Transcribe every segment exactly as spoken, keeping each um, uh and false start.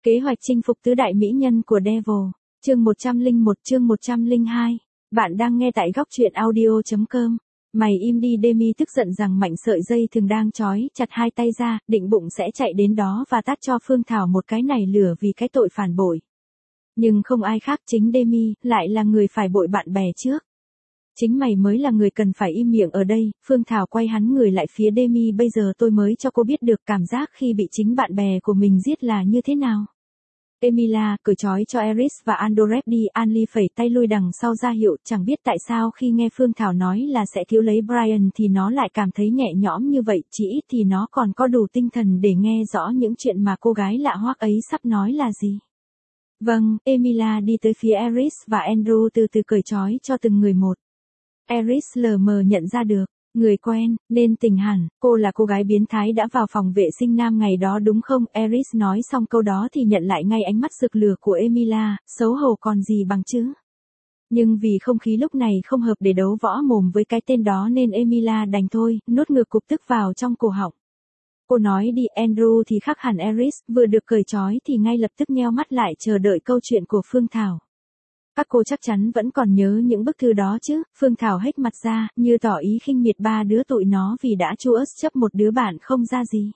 Kế hoạch chinh phục tứ đại mỹ nhân của Devil, chương một trăm lẻ một chương một trăm lẻ hai. Bạn đang nghe tại góc truyện audio chấm com. Mày im đi, Demi tức giận rằng mảnh sợi dây thường đang trói chặt hai tay ra, định bụng sẽ chạy đến đó và tát cho Phương Thảo một cái nảy lửa vì cái tội phản bội. Nhưng không ai khác, chính Demi lại là người phải bội bạn bè trước. Chính mày mới là người cần phải im miệng ở đây. Phương Thảo quay hắn người lại phía Demi. Bây giờ tôi mới cho cô biết được cảm giác khi bị chính bạn bè của mình giết là như thế nào. Emilia cởi trói cho Eris và Andorep đi. Anly phẩy tay lui đằng sau ra hiệu. Chẳng biết tại sao khi nghe Phương Thảo nói là sẽ cứu lấy Brian thì nó lại cảm thấy nhẹ nhõm như vậy. Chỉ ít thì nó còn có đủ tinh thần để nghe rõ những chuyện mà cô gái lạ hoắc ấy sắp nói là gì. Vâng, Emilia đi tới phía Eris và Andrew từ từ cởi trói cho từng người một. Eris lờ mờ nhận ra được, người quen, nên tình hẳn, cô là cô gái biến thái đã vào phòng vệ sinh nam ngày đó đúng không? Eris nói xong câu đó thì nhận lại ngay ánh mắt rực lửa của Emilia, xấu hổ còn gì bằng chứ. Nhưng vì không khí lúc này không hợp để đấu võ mồm với cái tên đó nên Emilia đành thôi, nuốt ngược cục tức vào trong cổ họng. Cô nói đi. Andrew thì khác hẳn Eris, vừa được cởi trói thì ngay lập tức nheo mắt lại chờ đợi câu chuyện của Phương Thảo. Các cô chắc chắn vẫn còn nhớ những bức thư đó chứ? Phương Thảo hếch mặt ra, như tỏ ý khinh miệt ba đứa tụi nó vì đã chu ớt chấp một đứa bạn không ra gì.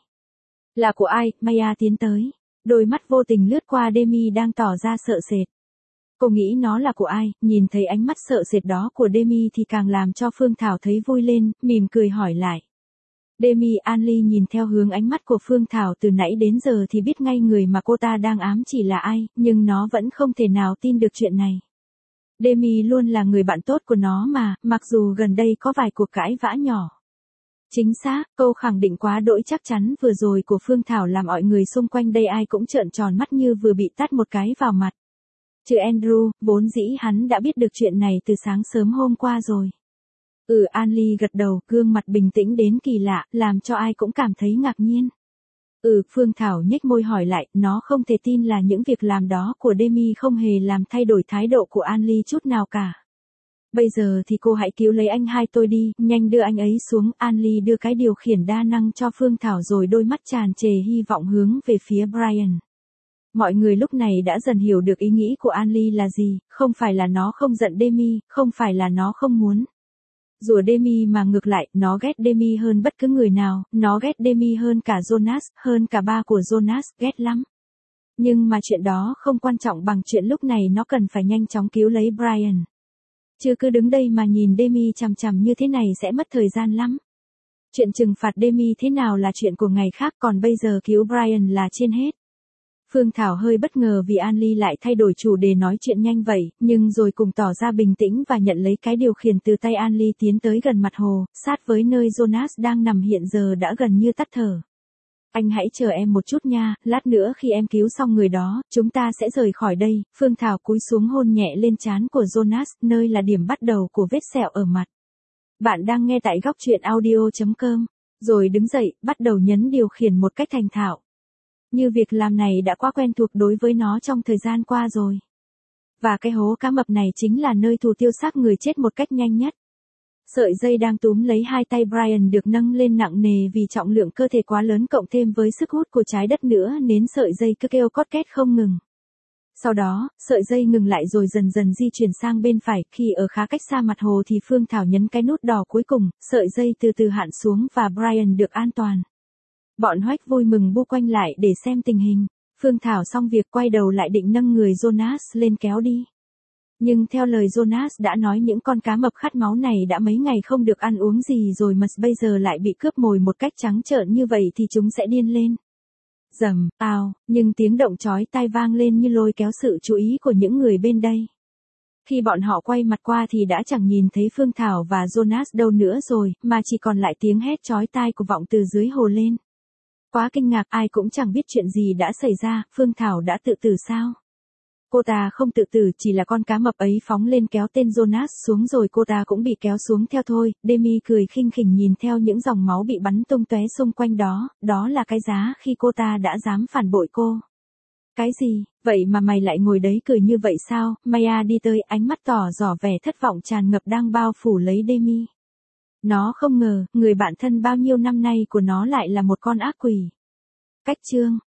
Là của ai? Maya tiến tới. Đôi mắt vô tình lướt qua Demi đang tỏ ra sợ sệt. Cô nghĩ nó là của ai? Nhìn thấy ánh mắt sợ sệt đó của Demi thì càng làm cho Phương Thảo thấy vui lên, mỉm cười hỏi lại. Demi. Anly nhìn theo hướng ánh mắt của Phương Thảo từ nãy đến giờ thì biết ngay người mà cô ta đang ám chỉ là ai, nhưng nó vẫn không thể nào tin được chuyện này. Demi luôn là người bạn tốt của nó mà, mặc dù gần đây có vài cuộc cãi vã nhỏ. Chính xác, câu khẳng định quá đỗi chắc chắn vừa rồi của Phương Thảo làm mọi người xung quanh đây ai cũng trợn tròn mắt như vừa bị tát một cái vào mặt. Trừ Andrew, vốn dĩ hắn đã biết được chuyện này từ sáng sớm hôm qua rồi. Ừ, Anly gật đầu, gương mặt bình tĩnh đến kỳ lạ, làm cho ai cũng cảm thấy ngạc nhiên. Ừ, Phương Thảo nhếch môi hỏi lại, nó không thể tin là những việc làm đó của Demi không hề làm thay đổi thái độ của Anly chút nào cả. Bây giờ thì cô hãy cứu lấy anh hai tôi đi, nhanh đưa anh ấy xuống. Anly đưa cái điều khiển đa năng cho Phương Thảo rồi đôi mắt tràn trề hy vọng hướng về phía Brian. Mọi người lúc này đã dần hiểu được ý nghĩ của Anly là gì, không phải là nó không giận Demi, không phải là nó không muốn rủa Demi mà ngược lại, nó ghét Demi hơn bất cứ người nào, nó ghét Demi hơn cả Jonas, hơn cả ba của Jonas, ghét lắm. Nhưng mà chuyện đó không quan trọng bằng chuyện lúc này nó cần phải nhanh chóng cứu lấy Brian. Chứ cứ đứng đây mà nhìn Demi chằm chằm như thế này sẽ mất thời gian lắm. Chuyện trừng phạt Demi thế nào là chuyện của ngày khác, còn bây giờ cứu Brian là trên hết. Phương Thảo hơi bất ngờ vì Anly lại thay đổi chủ đề nói chuyện nhanh vậy, nhưng rồi cùng tỏ ra bình tĩnh và nhận lấy cái điều khiển từ tay Anly tiến tới gần mặt hồ, sát với nơi Jonas đang nằm hiện giờ đã gần như tắt thở. Anh hãy chờ em một chút nha, lát nữa khi em cứu xong người đó, chúng ta sẽ rời khỏi đây. Phương Thảo cúi xuống hôn nhẹ lên trán của Jonas, nơi là điểm bắt đầu của vết sẹo ở mặt. Bạn đang nghe tại góc truyện audio chấm com, rồi đứng dậy, bắt đầu nhấn điều khiển một cách thành thạo. Như việc làm này đã quá quen thuộc đối với nó trong thời gian qua rồi. Và cái hố cá mập này chính là nơi thủ tiêu xác người chết một cách nhanh nhất. Sợi dây đang túm lấy hai tay Brian được nâng lên nặng nề vì trọng lượng cơ thể quá lớn cộng thêm với sức hút của trái đất nữa nên sợi dây cứ kêu cót két không ngừng. Sau đó, sợi dây ngừng lại rồi dần dần di chuyển sang bên phải, khi ở khá cách xa mặt hồ thì Phương Thảo nhấn cái nút đỏ cuối cùng, sợi dây từ từ hạ xuống và Brian được an toàn. Bọn Hoách vui mừng bu quanh lại để xem tình hình. Phương Thảo xong việc quay đầu lại định nâng người Jonas lên kéo đi. Nhưng theo lời Jonas đã nói những con cá mập khát máu này đã mấy ngày không được ăn uống gì rồi mà bây giờ lại bị cướp mồi một cách trắng trợn như vậy thì chúng sẽ điên lên. Rầm, ào, nhưng tiếng động chói tai vang lên như lôi kéo sự chú ý của những người bên đây. Khi bọn họ quay mặt qua thì đã chẳng nhìn thấy Phương Thảo và Jonas đâu nữa rồi, mà chỉ còn lại tiếng hét chói tai của vọng từ dưới hồ lên. Quá kinh ngạc, ai cũng chẳng biết chuyện gì đã xảy ra. Phương Thảo đã tự tử sao? Cô ta không tự tử, chỉ là con cá mập ấy phóng lên kéo tên Jonas xuống rồi cô ta cũng bị kéo xuống theo thôi. Demi cười khinh khỉnh nhìn theo những dòng máu bị bắn tung tóe xung quanh đó, đó là cái giá khi cô ta đã dám phản bội cô. Cái gì, vậy mà mày lại ngồi đấy cười như vậy sao? Maya đi tới, ánh mắt tỏ rõ vẻ thất vọng tràn ngập đang bao phủ lấy Demi. Nó không ngờ, người bạn thân bao nhiêu năm nay của nó lại là một con ác quỷ. Cách chương